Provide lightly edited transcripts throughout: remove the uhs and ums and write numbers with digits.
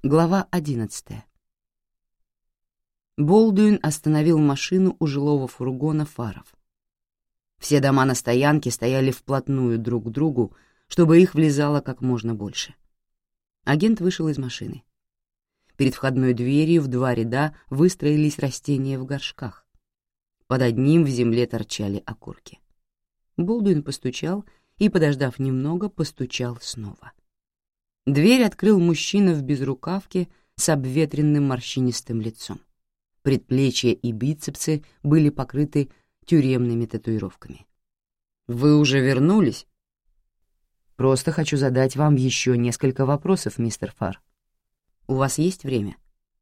Глава 11. Болдуин остановил машину у жилого фургона фаров. Все дома на стоянке стояли вплотную друг к другу, чтобы их влезало как можно больше. Агент вышел из машины. Перед входной дверью в 2 ряда выстроились растения в горшках. Под одним в земле торчали окурки. Болдуин постучал и, подождав немного, постучал снова. Дверь открыл мужчина в безрукавке с обветренным морщинистым лицом. Предплечья и бицепсы были покрыты тюремными татуировками. «Вы уже вернулись?» «Просто хочу задать вам еще несколько вопросов, мистер Фар. У вас есть время?»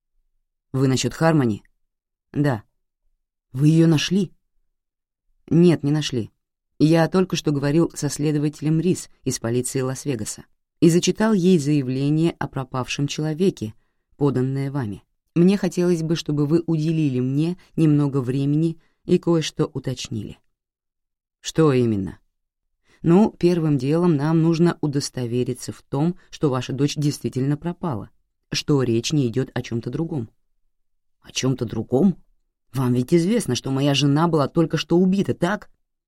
«Вы насчет Хармони?» «Да». «Вы ее нашли?» «Нет, не нашли. Я только что говорил со следователем Рис из полиции Лас-Вегаса и зачитал ей заявление о пропавшем человеке, поданное вами. Мне хотелось бы, чтобы вы уделили мне немного времени и кое-что уточнили». «Что именно?» «Ну, первым делом нам нужно удостовериться в том, что ваша дочь действительно пропала, что речь не идет о чем-то другом». «О чем-то другом? Вам ведь известно, что моя жена была только что убита, так?»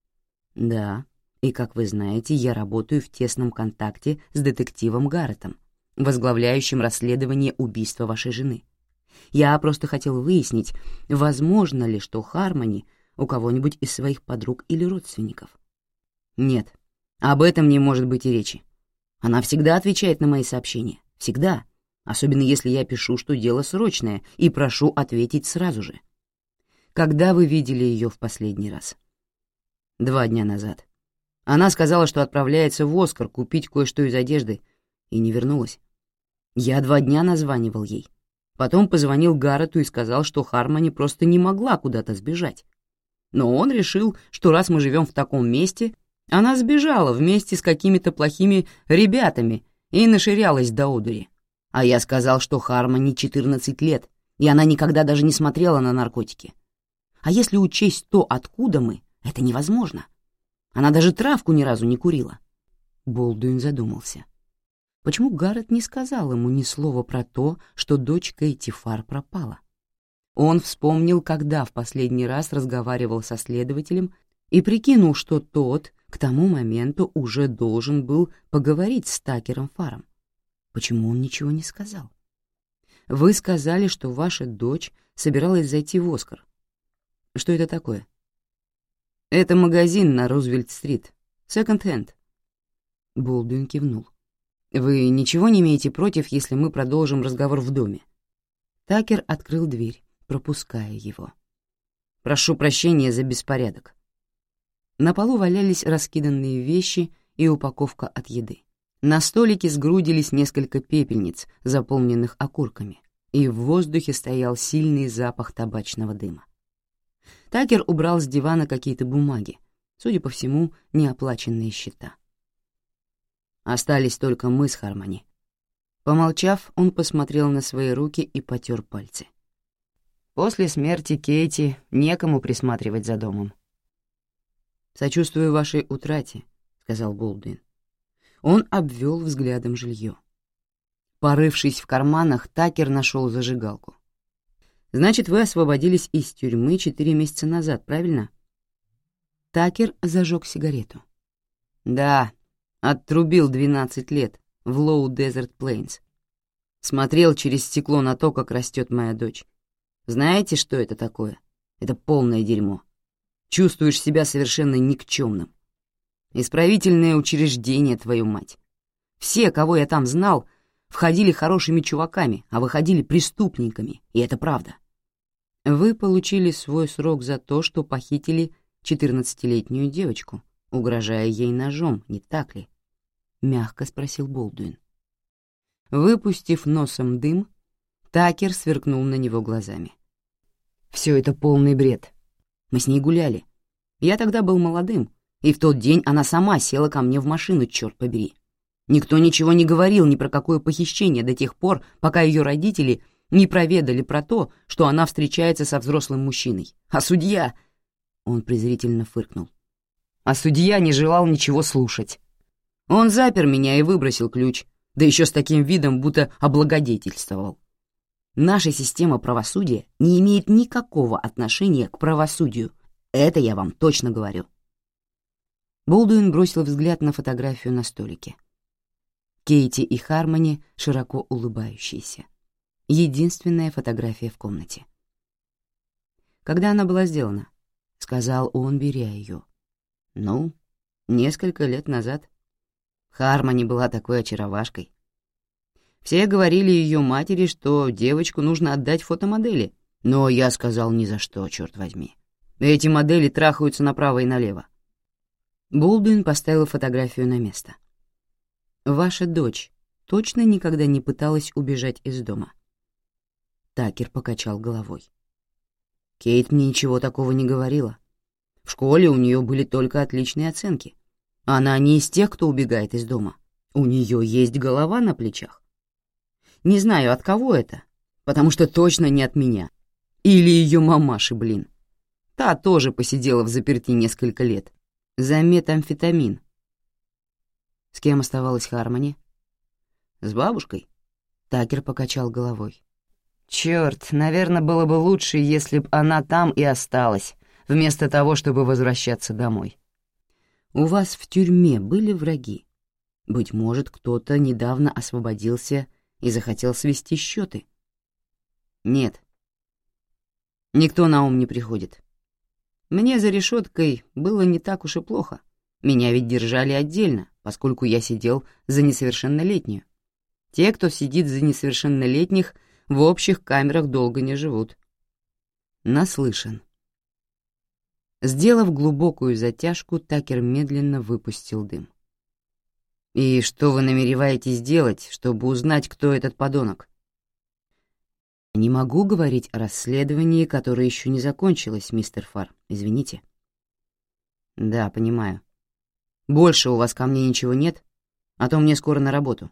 «Да. И, как вы знаете, я работаю в тесном контакте с детективом Гарретом, возглавляющим расследование убийства вашей жены. Я просто хотел выяснить, возможно ли, что Хармони у кого-нибудь из своих подруг или родственников». «Нет, об этом не может быть и речи. Она всегда отвечает на мои сообщения. Всегда. Особенно если я пишу, что дело срочное, и прошу ответить сразу же». «Когда вы видели ее в последний раз?» 2 дня назад. Она сказала, что отправляется в Оскар купить кое-что из одежды, и не вернулась. Я 2 дня названивал ей. Потом позвонил Гаррету и сказал, что Хармони просто не могла куда-то сбежать. Но он решил, что раз мы живем в таком месте, она сбежала вместе с какими-то плохими ребятами и наширялась до одури. А я сказал, что Хармони 14 лет, и она никогда даже не смотрела на наркотики. А если учесть то, откуда мы, это невозможно. Она даже травку ни разу не курила». Болдуин задумался. Почему Гаррет не сказал ему ни слова про то, что дочь Кэти Фар пропала? Он вспомнил, когда в последний раз разговаривал со следователем и прикинул, что тот к тому моменту уже должен был поговорить с Такером Фаром. Почему он ничего не сказал? «Вы сказали, что ваша дочь собиралась зайти в Оскар. Что это такое?» «Это магазин на Рузвельт-стрит. Секонд-хенд». Болдуин кивнул. «Вы ничего не имеете против, если мы продолжим разговор в доме?» Такер открыл дверь, пропуская его. «Прошу прощения за беспорядок». На полу валялись раскиданные вещи и упаковка от еды. На столике сгрудились несколько пепельниц, заполненных окурками, и в воздухе стоял сильный запах табачного дыма. Такер убрал с дивана какие-то бумаги, судя по всему, неоплаченные счета. Остались только мы с Хармони. Помолчав, он посмотрел на свои руки и потер пальцы. После смерти Кейти некому присматривать за домом. «Сочувствую вашей утрате», — сказал Болдуин. Он обвел взглядом жилье. Порывшись в карманах, Такер нашел зажигалку. «Значит, вы освободились из тюрьмы 4 месяца назад, правильно?» Такер зажег сигарету. «Да, оттрубил 12 лет в Лоу-Дезерт Плейнс. Смотрел через стекло на то, как растет моя дочь. Знаете, что это такое? Это полное дерьмо. Чувствуешь себя совершенно никчемным. Исправительное учреждение, твою мать. Все, кого я там знал, входили хорошими чуваками, а выходили преступниками, и это правда. Вы получили свой срок за то, что похитили 14-летнюю девочку, угрожая ей ножом, не так ли?» — мягко спросил Болдуин. Выпустив носом дым, Такер сверкнул на него глазами. «Все это полный бред. Мы с ней гуляли. Я тогда был молодым, и в тот день она сама села ко мне в машину, черт побери. Никто ничего не говорил ни про какое похищение до тех пор, пока ее родители не проведали про то, что она встречается со взрослым мужчиной. А судья...» Он презрительно фыркнул. «А судья не желал ничего слушать. Он запер меня и выбросил ключ, Да еще с таким видом, будто облагодетельствовал. Наша система правосудия не имеет никакого отношения к правосудию. Это я вам точно говорю. Болдуин бросил взгляд на фотографию на столике. Кейти и Хармони широко улыбающиеся. Единственная фотография в комнате. «Когда она была сделана?» — сказал он, беря ее. «Ну, несколько лет назад. Хармони была такой очаровашкой. Все говорили ее матери, что девочку нужно отдать фотомодели, но я сказал ни за что, черт возьми. Эти модели трахаются направо и налево». Болдуин поставил фотографию на место. «Ваша дочь точно никогда не пыталась убежать из дома?» Такер покачал головой. «Кейт мне ничего такого не говорила. В школе у нее были только отличные оценки. Она не из тех, кто убегает из дома. У нее есть голова на плечах. Не знаю, от кого это, потому что точно не от меня. Или ее мамаши, блин. Та тоже посидела взаперти несколько лет. За метамфетамин». «С кем оставалась Хармони?» «С бабушкой». Такер покачал головой. «Черт, наверное, было бы лучше, если б она там и осталась, вместо того, чтобы возвращаться домой. У вас в тюрьме были враги? Быть может, кто-то недавно освободился и захотел свести счеты?» «Нет. Никто на ум не приходит. Мне за решеткой было не так уж и плохо. Меня ведь держали отдельно, поскольку я сидел за несовершеннолетнюю. Те, кто сидит за несовершеннолетних, в общих камерах долго не живут». «Наслышан». Сделав глубокую затяжку, Такер медленно выпустил дым. «И что вы намереваетесь делать, чтобы узнать, кто этот подонок?» «Не могу говорить о расследовании, которое еще не закончилось, мистер Фар, извините». «Да, понимаю. Больше у вас ко мне ничего нет, а то мне скоро на работу».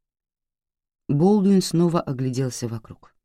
Болдуин снова огляделся вокруг.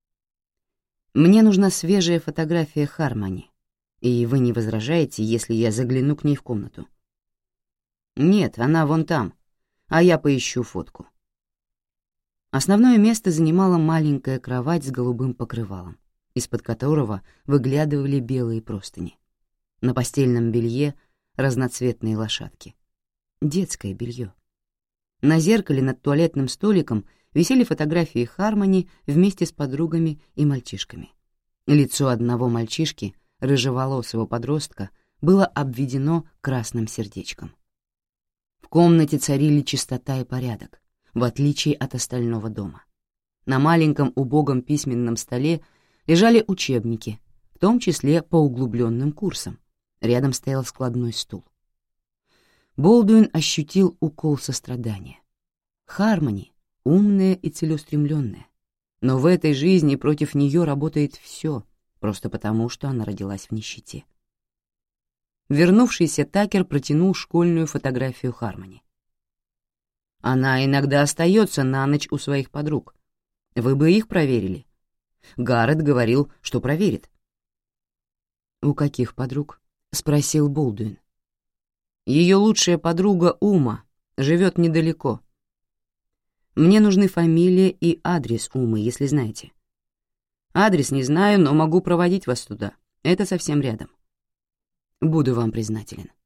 «Мне нужна свежая фотография Хармони, и вы не возражаете, если я загляну к ней в комнату?» «Нет, она вон там, а я поищу фотку». Основное место занимала маленькая кровать с голубым покрывалом, из-под которого выглядывали белые простыни. На постельном белье разноцветные лошадки. Детское белье. На зеркале над туалетным столиком висели фотографии Хармони вместе с подругами и мальчишками. Лицо одного мальчишки, рыжеволосого подростка, было обведено красным сердечком. В комнате царили чистота и порядок, в отличие от остального дома. На маленьком убогом письменном столе лежали учебники, в том числе по углубленным курсам. Рядом стоял складной стул. Болдуин ощутил укол сострадания. Хармони — умная и целеустремленная, но в этой жизни против нее работает все, просто потому, что она родилась в нищете. Вернувшийся Такер протянул школьную фотографию Хармони. «Она иногда остается на ночь у своих подруг. Вы бы их проверили?» Гаррет говорил, что проверит. «У каких подруг?» — спросил Болдуин. «Ее лучшая подруга Ума живет недалеко. Мне нужны фамилия и адрес Умы, если знаете. Адрес не знаю, но могу проводить вас туда. Это совсем рядом. Буду вам признателен».